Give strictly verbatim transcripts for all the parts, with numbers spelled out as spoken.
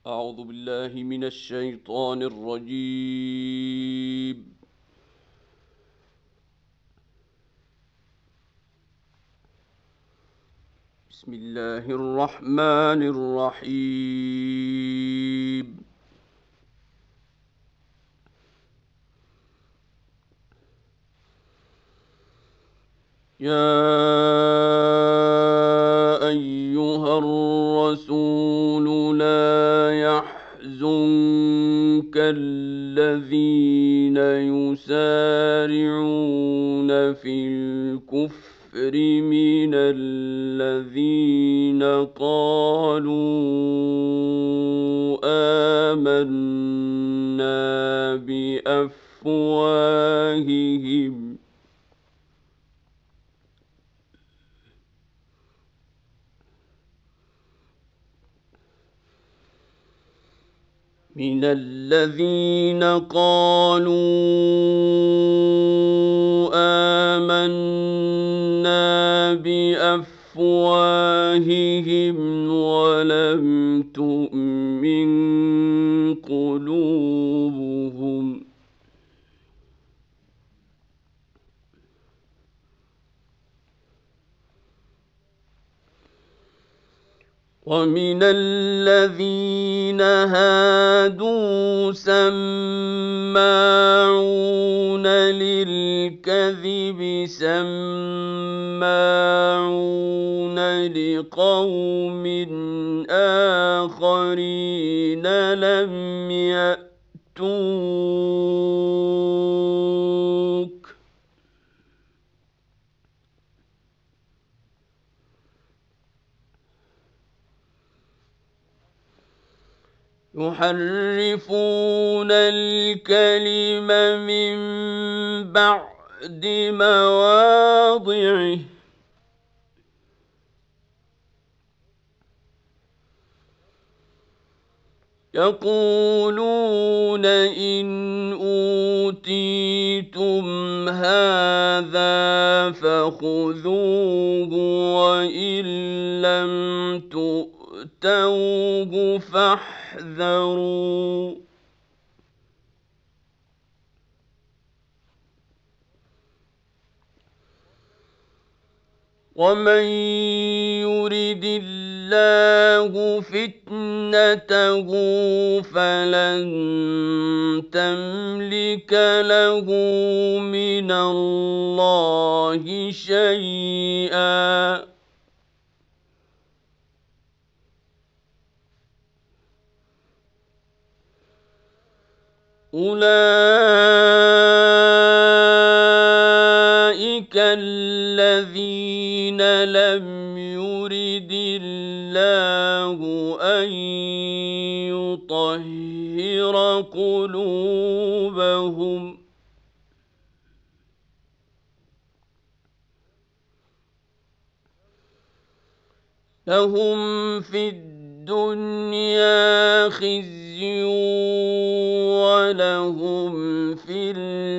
أعوذ بالله من الشيطان الرجيم. بسم الله الرحمن الرحيم. يا أيها الرسول لا يحزنك الذين يسارعون في الكفر من الذين قالوا آمنا بأفواههم من الذين قالوا آمنا بأفواههم ولم تؤمن قلوبهم ومن الذين هادوا سماعون للكذب سماعون لقوم آخرين لم يأتوك يحرفون الكلم من بعد مواضعه يقولون إن أوتيتم هذا فخذوه وإن لم تؤتوه فاحذروا ومن يرد الله فتنته فلن تملك له من الله شيئا أولئك الذين لم يرد الله أن يطهر قلوبهم لهم في الدنيا خزي ولهم في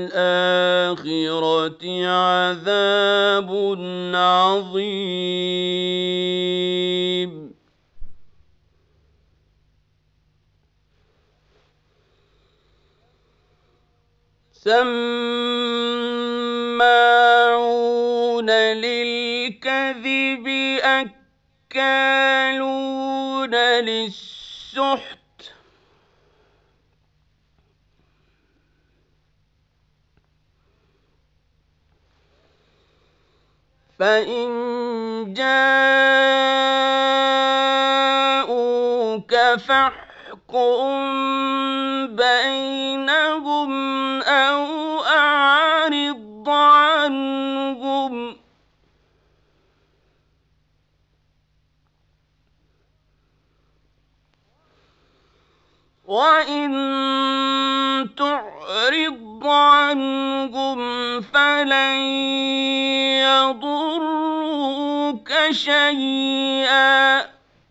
الآخرة عذاب عظيم سماعون للكذب أكالون للسحت فإن جاءوك فاحكم بينهم أو أعرض عنهم وإن تعرض عنهم فلن يضروك شيئا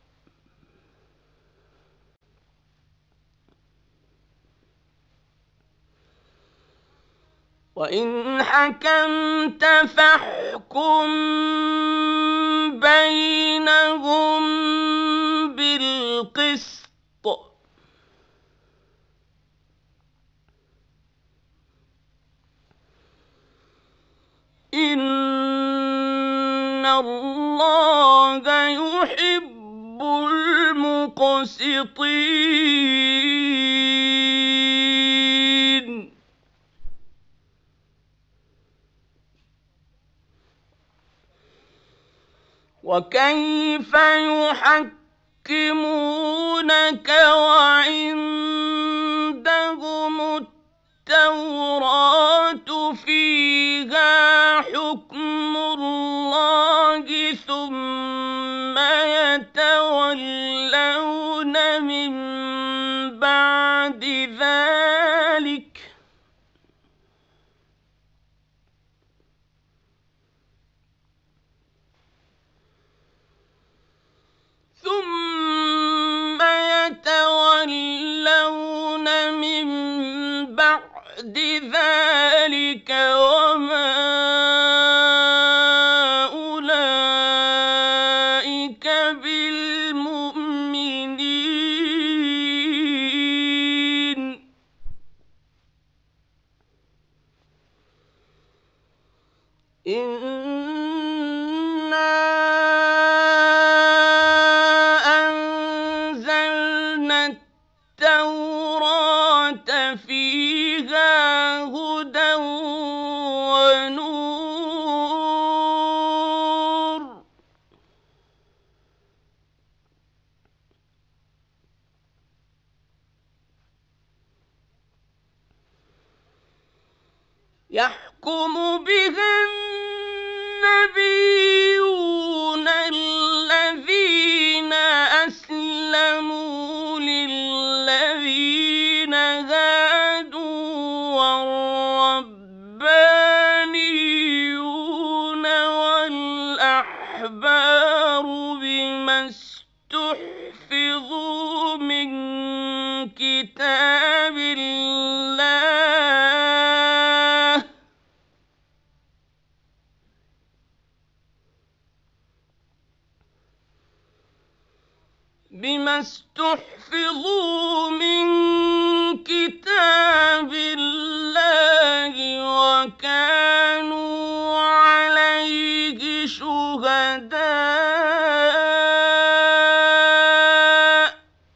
وإن حكمت فاحكم بينهم بالقسط إِنَّ اللَّهَ يُحِبُّ الْمُقْسِطِينَ وَكَيْفَ يُحَكِّمُونَكَ وَعِندَهُمُ التَّوْرَاةُ فِيهَا حُكْمُ اللَّهِ ثُمَّ يَتَوَلَّوْنَ مِن بَعْدِ ذَلِكَ ثُمَّ يَتَوَلَّوْنَ مِن بَعْدِ ذَلِكَ وَمَا أُولَٰئِكَ بِالْمُؤْمِنِينَ إِنَّا أَنزَلْنَا التَّوْرَاةَ فِيهَا هُدًى وَنُورٌ يَحْكُمُ بِهَا النَّبِيُّونَ الَّذِينَ أَسْلَمُوا لِلَّذِينَ هَادُوا وَالرَّبَّانِيُّونَ وَالْأَحْبَارُ بِمَا اسْتُحْفِظُوا مِن كِتَابِ اللَّهِ بِمَا اسْتُحْفِظُوا مِن كِتَابِ اللَّهِ وَكَانُوا عَلَيْهِ شُهَدَاءَ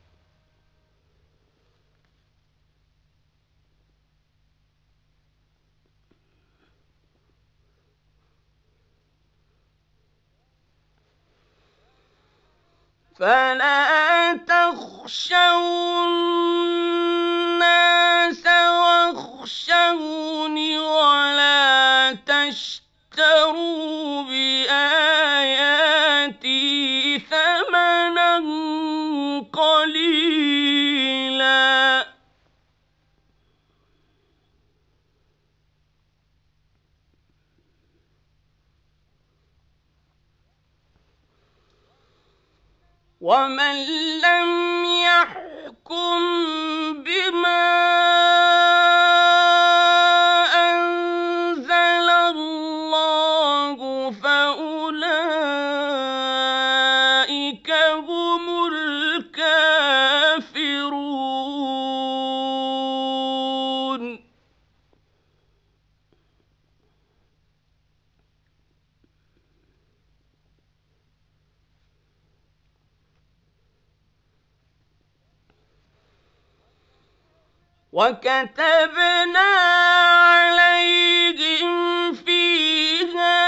فَلَا تَخْشَوُا النَّاسَ وَاخْشَوْنِ وَلَا تَشْتَرُوا بِآيَاتِي ثَمَنًا قَلِيلًا وَمَن لَّمْ يَحْكُم بِمَا أَنزَلَ اللَّهُ فَأُولَٰئِكَ هُمُ الْكَافِرُونَ وَكَتَبْنَا عَلَيْهِمْ فِيهَا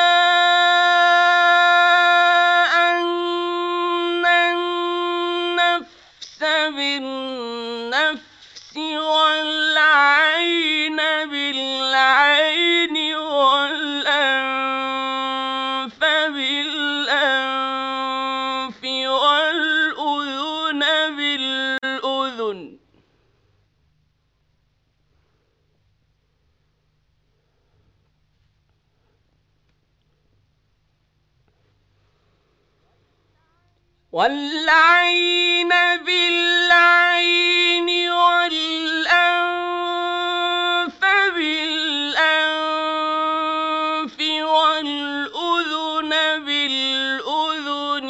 أَنَّ النَّفْسَ بِالنَّفْسِ وَالْعَيْنَ بِالْعَيْنِ وَالْأَنفَ بِالْأَنفِ وَالْأُذُنَ بِالْأُذُنِ وَالْعَيْنَ بِالْعَيْنِ وَالْأَنفَ بِالْأَنفِ وَالْأُذُنَ بِالْأُذُنِ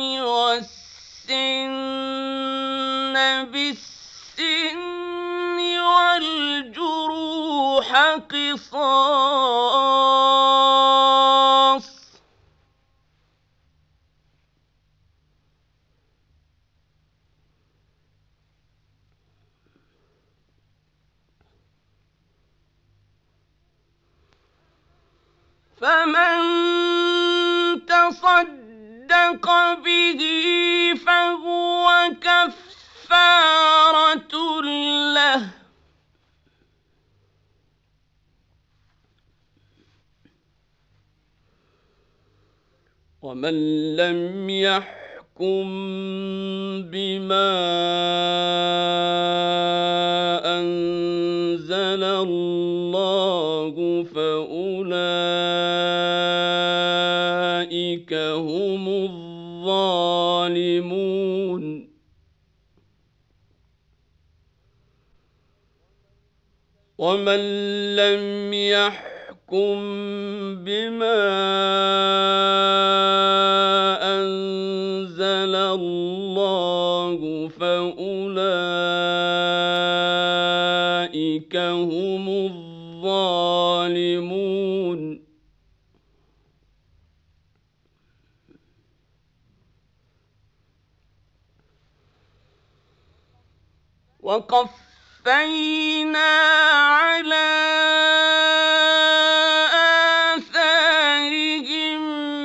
وَالسِّنَّ بِالسِّنِّ وَالْجُرُوحَ قِصَاصٌ فمن تصدق به فهو كفارة له ومن لم يحكم بما أنزل الله فأولئك هم الظالمون ومن لم يحكم بما أنزل الله فأولئك هم الظالمون وقفينا على آثارهم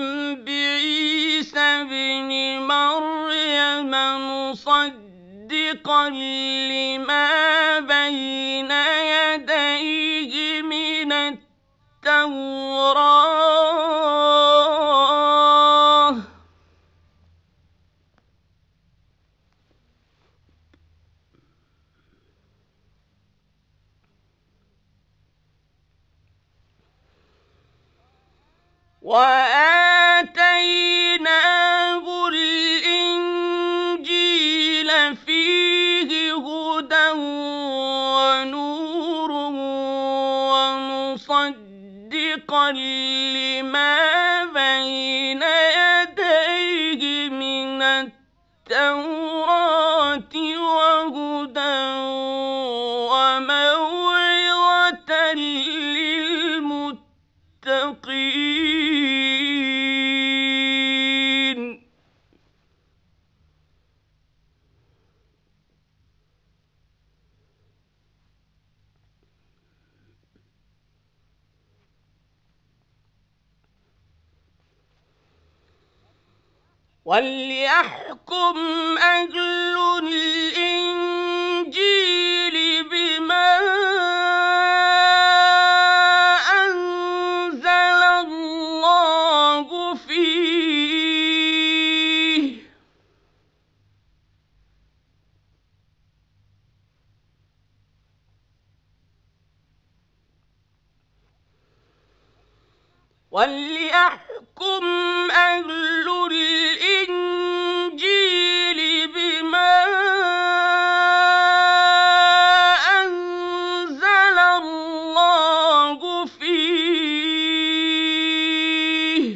بعيسى ابن مريم مصدقا لما بين يديه من التوراة وآتيناه الإنجيل فيه هدى ونور ومصدقا لما بين يديه من التوراة وهدى وموعظة للمتقين وليحكم أهل الإنجيل بما أنزل الله فيه وليحكم أهل الإنجيل بما أنزل الله فيه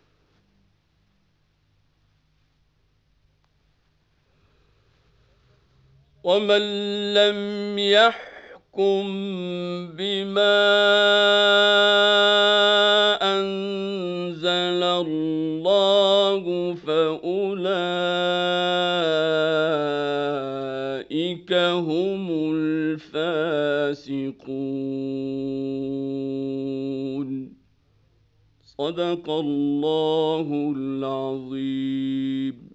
ومن لم يحكم بما أنزل الله فأولئك هم الفاسقون صدق الله العظيم.